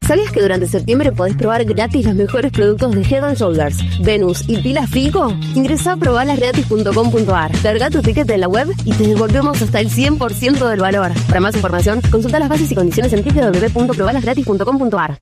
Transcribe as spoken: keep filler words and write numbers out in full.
¿Sabías que durante septiembre podés probar gratis los mejores productos de Head and Shoulders, Venus y Pilas Fico? Ingresá a probalas gratis punto com punto a r, carga tu ticket en la web y te devolvemos hasta el cien por ciento del valor. Para más información, consulta las bases y condiciones en w w w punto probalas gratis punto com punto a r.